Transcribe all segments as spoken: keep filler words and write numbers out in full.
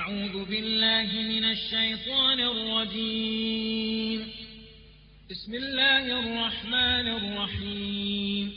أعوذ بالله من الشيطان الرجيم. بسم الله الرحمن الرحيم.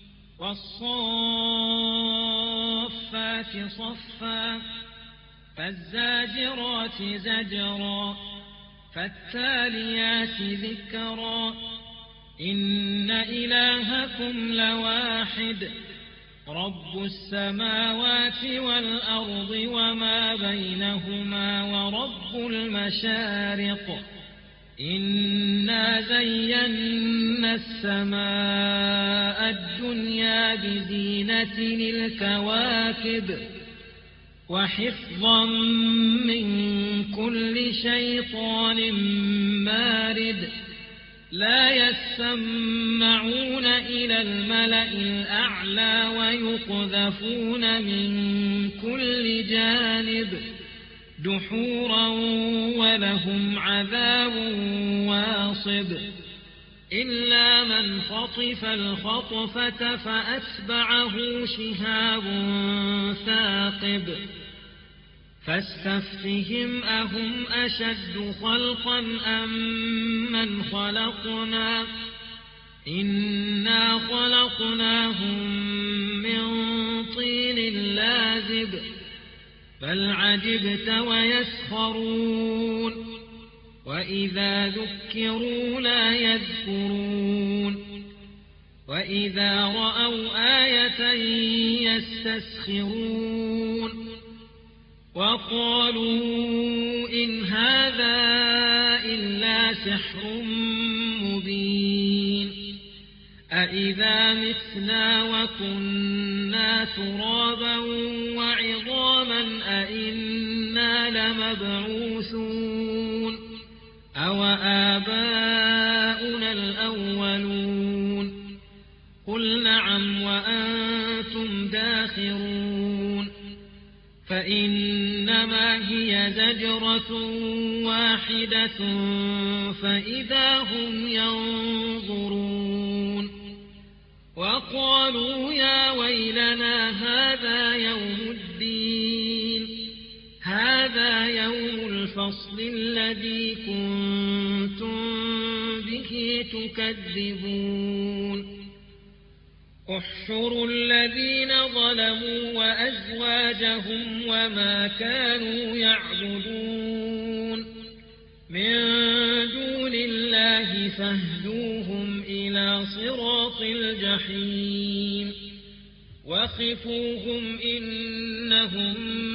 والصافات صفا فالزاجرات زجرا فالتاليات ذكرا إن إلهكم لواحد رب السماوات والأرض وما بينهما ورب المشارق إنا زينا السماء الدنيا بزينة الكواكب وحفظا من كل شيطان مارد لا يسمعون إلى الملأ الأعلى ويقذفون من كل جانب دحورا ولهم عذاب واصب إلا من خطف الخطفة فأتبعه شهاب ثاقب فاستفتهم أهم أشد خلقا أم من خلقنا إنا خلقناهم من طين لازب بل عجبت ويسخرون وإذا ذكروا لا يذكرون وإذا رأوا آية يستسخرون وقالوا إن هذا إلا سحر مبين أإذا متنا وكنا ترابا وعظاما أإنا لمبعوثون أو آباؤنا الأولون قل نعم وأنتم داخرون فإنما هي زجرة واحدة فإذا هم ينظرون وقالوا يا ويلنا هذا يوم الدين هذا يوم الفصل الذي كنتم به تكذبون احشروا الذين ظلموا وأزواجهم وما كانوا يعبدون من دون الله فاهدوهم إلى صراط الجحيم وقفوهم إنهم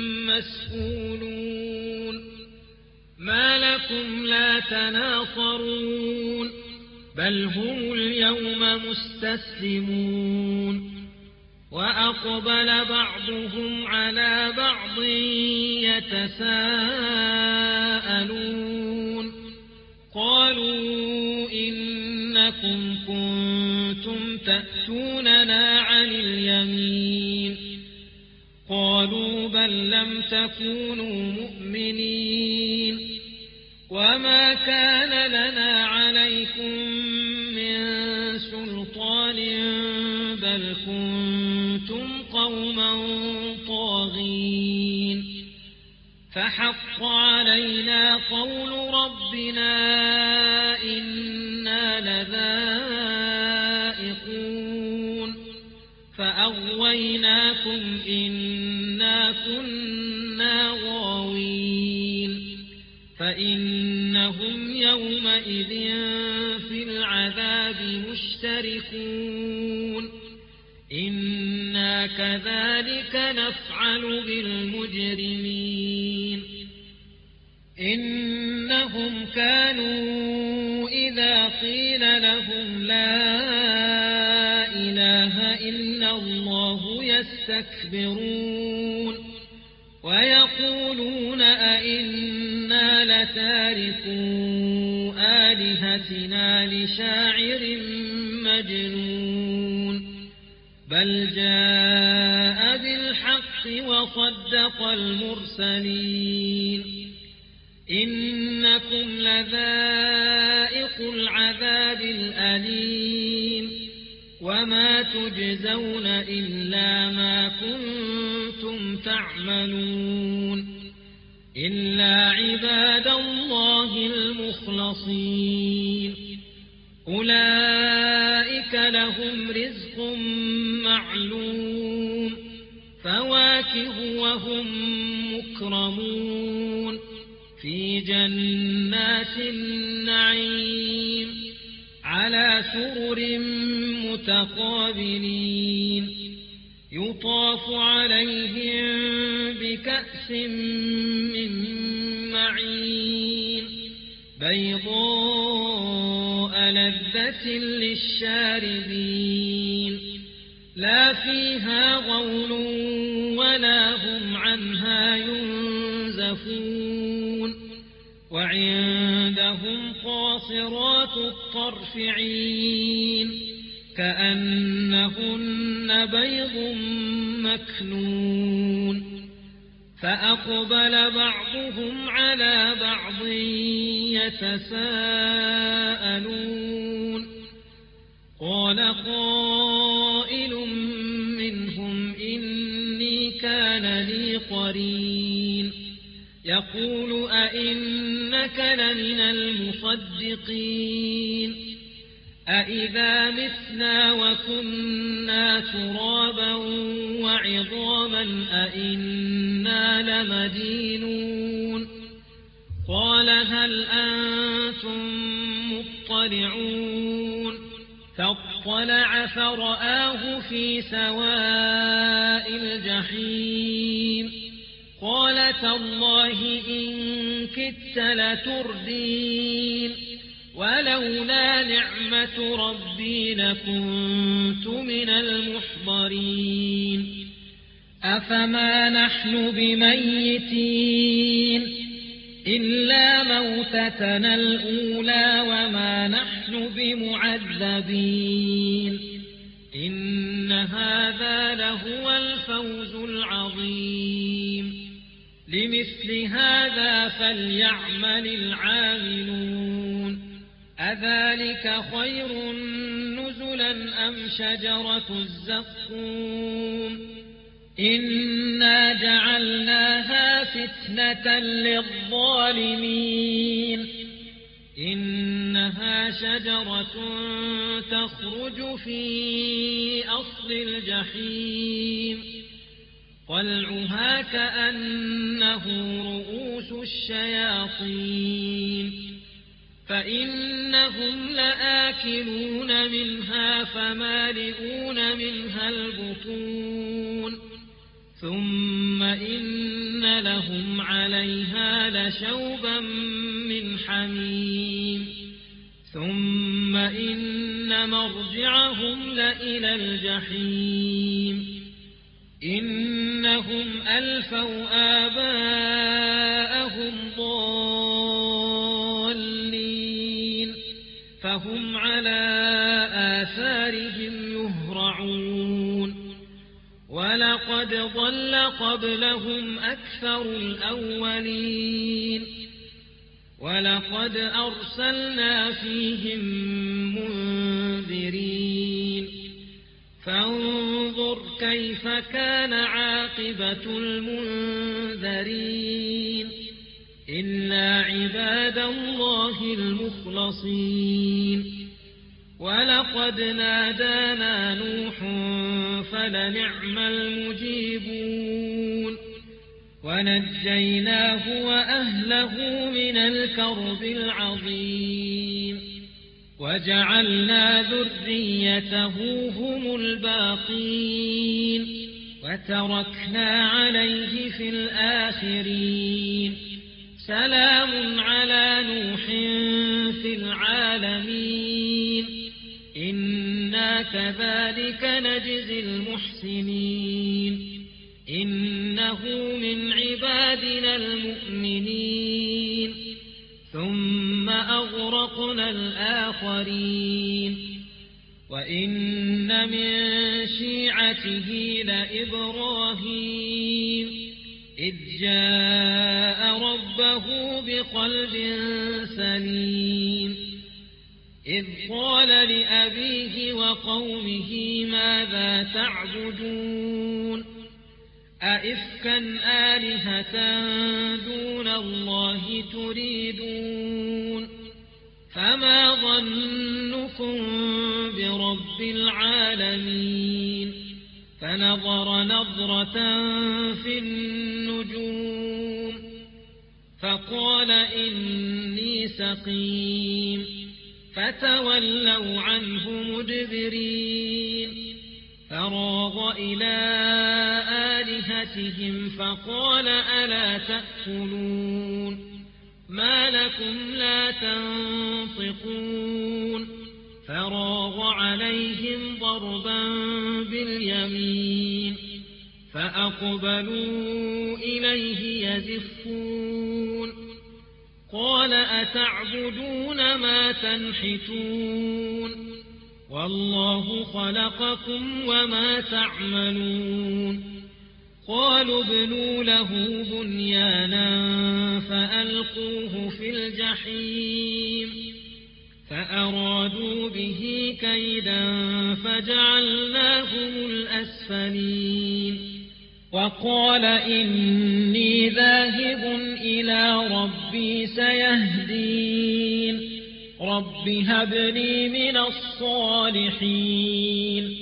مسؤولون ما لكم لا تناصرون بل هم اليوم مستسلمون وأقبل بعضهم على بعض يتساءلون قالوا إنكم كنتم تأتوننا عن اليمين قالوا بل لم تكونوا مؤمنين وما كان لنا عليكم من سلطان بل كنتم قوما طاغين فحق علينا قول ربنا إنا لذائقون فأغويناكم إنا كنا غاوين فإنهم يومئذ في العذاب مشتركون إنا كذلك نفعل بالمجرمين إنهم كانوا إذا قيل لهم لا إله إلا الله يستكبرون ويقولون أئنا لتاركو آلهتنا لشاعر مجنون بل جاء بالحق وصدق المرسلين إنكم لذائق العذاب الأليم وما تجزون إلا ما كنتم تعملون إلا عباد الله المخلصين أولئك لهم رزق معلوم فواكه وهم مكرمون في جنات النعيم على سرر متقابلين يطاف عليهم بكأس من معين بيضاء لذة للشاربين لا فيها غول ولا هم عنها ينزفون وعندهم قاصرات الطرف عين كأنهن بيض مكنون فأقبل بعضهم على بعض يتساءلون قال قائل منهم إني كان لي قرين يقول أئنك لمن المصدقين أإذا متنا وكنا ترابا وعظاما أئنا لمدينون قال هل أنتم مطلعون فاطلع فرآه في سواء الجحيم قال تالله إن كدت لتردين ولولا نعمة ربي لكنت من المحضرين أفما نحن بميتين إلا موتتنا الأولى وما نحن بمعذبين إن هذا لهو الفوز العظيم لمثل هذا فليعمل العاملون أذلك خير نزلا أم شجرة الزقوم إنا جعلناها فتنة للظالمين إنها شجرة تخرج في أصل الجحيم طلعها كأنه رؤوس الشياطين فإنهم لآكلون منها فمالئون منها البطون ثم إن لهم عليها لشوبا من حميم ثم إن مرجعهم لإلى الجحيم إنهم ألفوا آباءهم ضالين فهم على آثارهم يهرعون ولقد ضل قبلهم أكثر الأولين ولقد أرسلنا فيهم منذرين فانظر كيف كان عاقبة المنذرين إلا عباد الله المخلصين ولقد نادانا نوح فلنعم المجيبون ونجيناه وأهله من الكرب العظيم وجعلنا ذريته هم الباقين وتركنا عليه في الآخرين سلام على نوح في العالمين إنا كذلك نجزي المحسنين إنه من عبادنا المؤمنين ثم أغرقنا الآخرين وإن من شيعته لإبراهيم إذ جاء ربه بقلب سليم إذ قال لأبيه وقومه ماذا تعبدون أئفكا آلهة دون الله تريدون فما ظنكم برب العالمين فنظر نظرة في النجوم فقال إني سقيم فتولوا عنه مدبرين فراغ إلى آلهتهم فقال ألا تأكلون ما لكم لا تنطقون فراغ عليهم ضربا باليمين فأقبلوا إليه يزفون قال أتعبدون ما تنحتون والله خلقكم وما تعملون قالوا ابنوا له بنيانا فألقوه في الجحيم فأرادوا به كيدا فجعلناهم الأسفلين وقال إني ذاهب إلى ربي سيهدين رب هب لي من الصالحين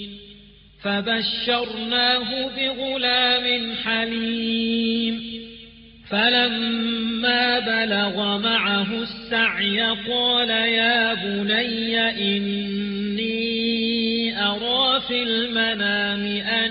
فبشرناه بغلام حليم فلما بلغ معه السعي قال يا بني إني أرى في المنام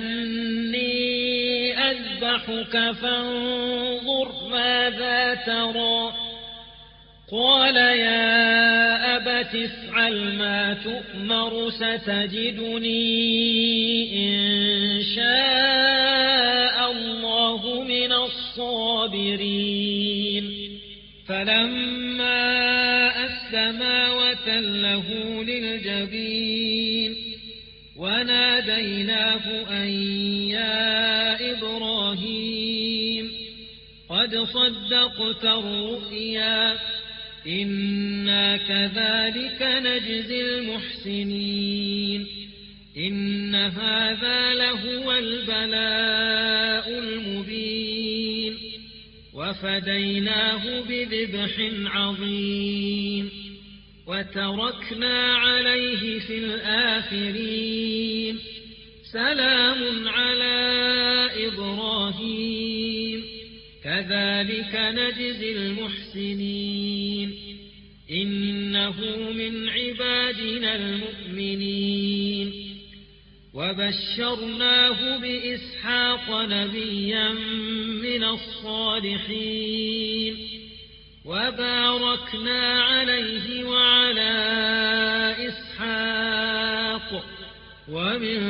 أني أذبحك فانظر ماذا ترى قال يا أبت افعل ما تؤمر ستجدني إن شاء الله من الصابرين فلما أسلما وتله للجبين وناديناه أن يا إبراهيم قد صدقت الرؤيا إنا كذلك نجزي المحسنين إن هذا لهو البلاء المبين وفديناه بذبح عظيم وتركنا عليه في الآخرين سلام على إبراهيم كذلك نجزي المحسنين إنه من عبادنا المؤمنين وبشرناه بإسحاق نبيا من الصالحين وباركنا عليه وعلى إسحاق ومن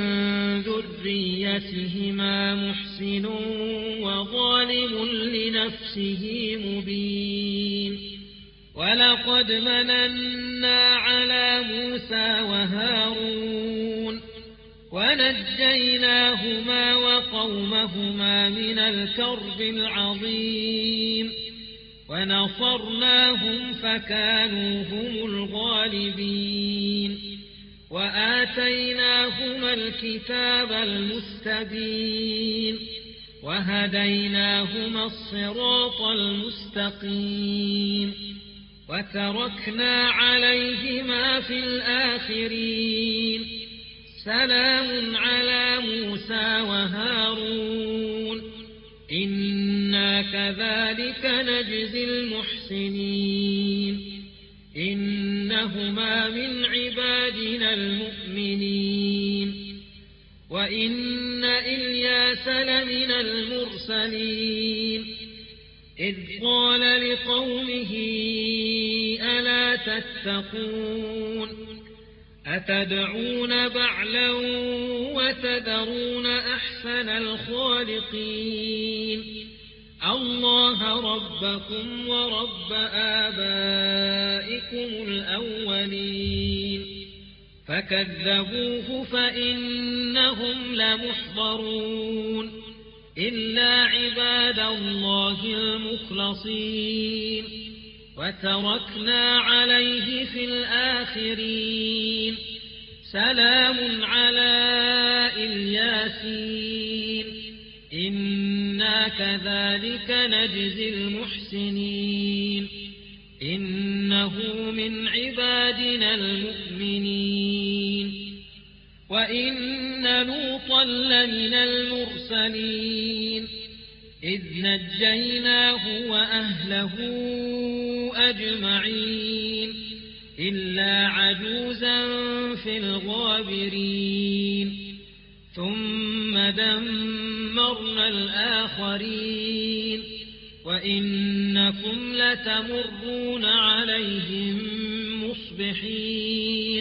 ذريتهما محسن وظالم لنفسه مبين ولقد مننا على موسى وهارون ونجيناهما وقومهما من الكرب العظيم ونصرناهم فكانوا هم الغالبين وآتيناهما الكتاب المستبين وهديناهما الصراط المستقيم وتركنا عليهما في الآخرين سلام على موسى وهارون إنا كذلك نجزي المحسنين إنهما من عبادنا المؤمنين وإن إلياس لمن المرسلين إذ قال لقومه ألا تتقون أتدعون بعلا وتذرون أحسن الخالقين الله ربكم ورب آبائكم الأولين فكذبوه فإنهم لمحضرون إلا عباد الله المخلصين وتركنا عليه في الآخرين سلام على الياسين إنا كذلك نجزي المحسنين إنه من عبادنا المؤمنين وإن لوطا لمن المرسلين إذ نجيناه وأهله أجمعين إلا عجوزا في الغابرين ثم دمرنا الآخرين وإنكم لتمرون عليهم مصبحين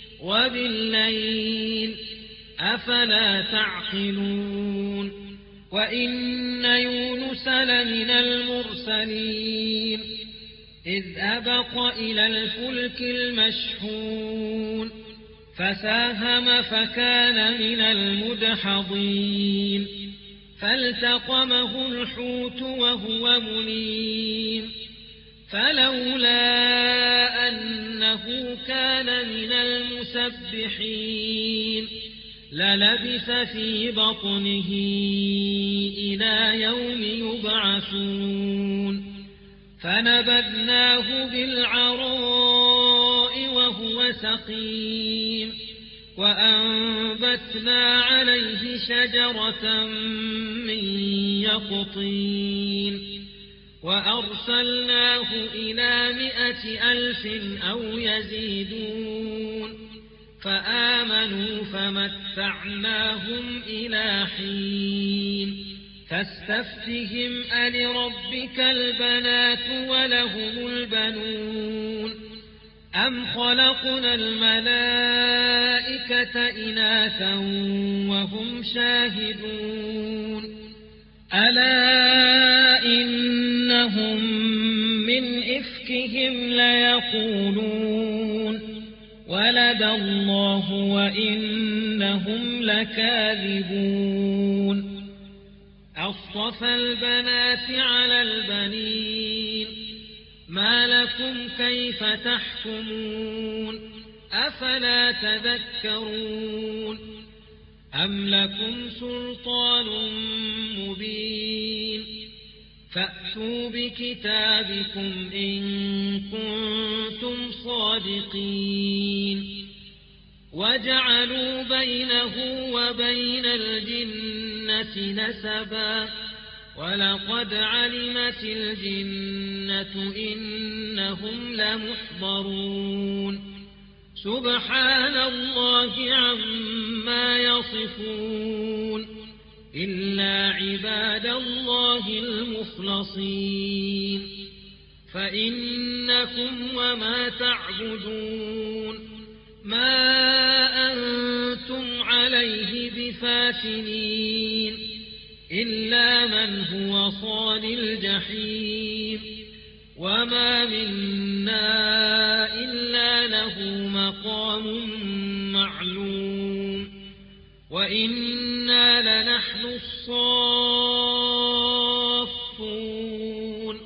وبالليل أفلا تعقلون وإن يونس لمن المرسلين إذ أبق إلى الفلك المشحون فساهم فكان من المدحضين فالتقمه الحوت وهو مليم فلولا أنه كان من المسبحين للبث في بطنه إلى يوم يبعثون فنبذناه بالعراء وهو سقيم وأنبتنا عليه شجرة من يقطين وأرسلناه إلى مائة ألف أو يزيدون فآمنوا فمتعناهم إلى حين فاستفتهم ألربك البنات ولهم البنون أم خلقنا الملائكة إناثا وهم شاهدون ألا إنهم من إفكهم ليقولون ولد الله وإنهم لكاذبون أصطفى البنات على البنين ما لكم كيف تحكمون أفلا تذكرون أم لكم سلطان مبين فأتوا بكتابكم إن كنتم صادقين وجعلوا بينه وبين الجنة نسبا ولقد علمت الجنة إنهم لمحضرون سبحان الله عما يصفون إلا عباد الله المخلصين فإنكم وما تعبدون ما أنتم عليه بفاتنين إلا من هو صال الجحيم وما منا إلا له مقام معلوم وإنا لنحن الصافون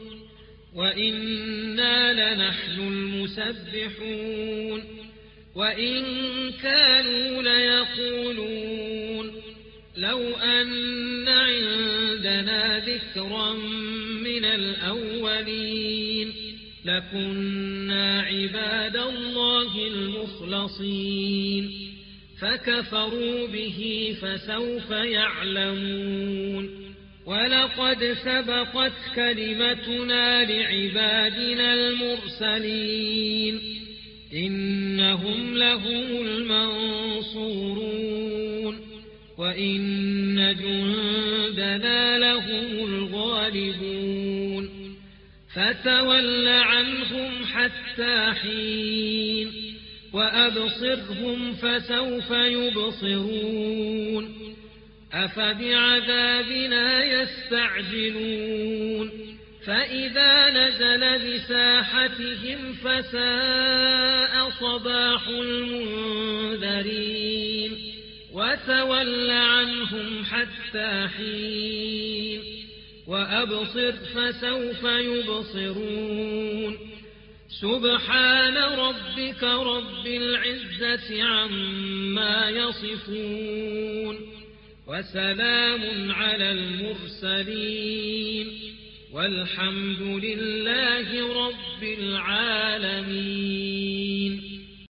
وإنا لنحن المسبحون وإن كانوا ليقولون لو أن عندنا ذكرا من الأولين لكنا عباد الله المخلصين فكفروا به فسوف يعلمون ولقد سبقت كلمتنا لعبادنا المرسلين إنهم لهم المنصورون وإن جندنا لهم الغالبون فتول عنهم حتى حين وأبصرهم فسوف يبصرون أفبعذابنا يستعجلون فإذا نزل بساحتهم فساء صباح المنذرين وتول عنهم حتى حين وأبصر فسوف يبصرون سبحان ربك رب العزة عما يصفون وسلام على المرسلين والحمد لله رب العالمين.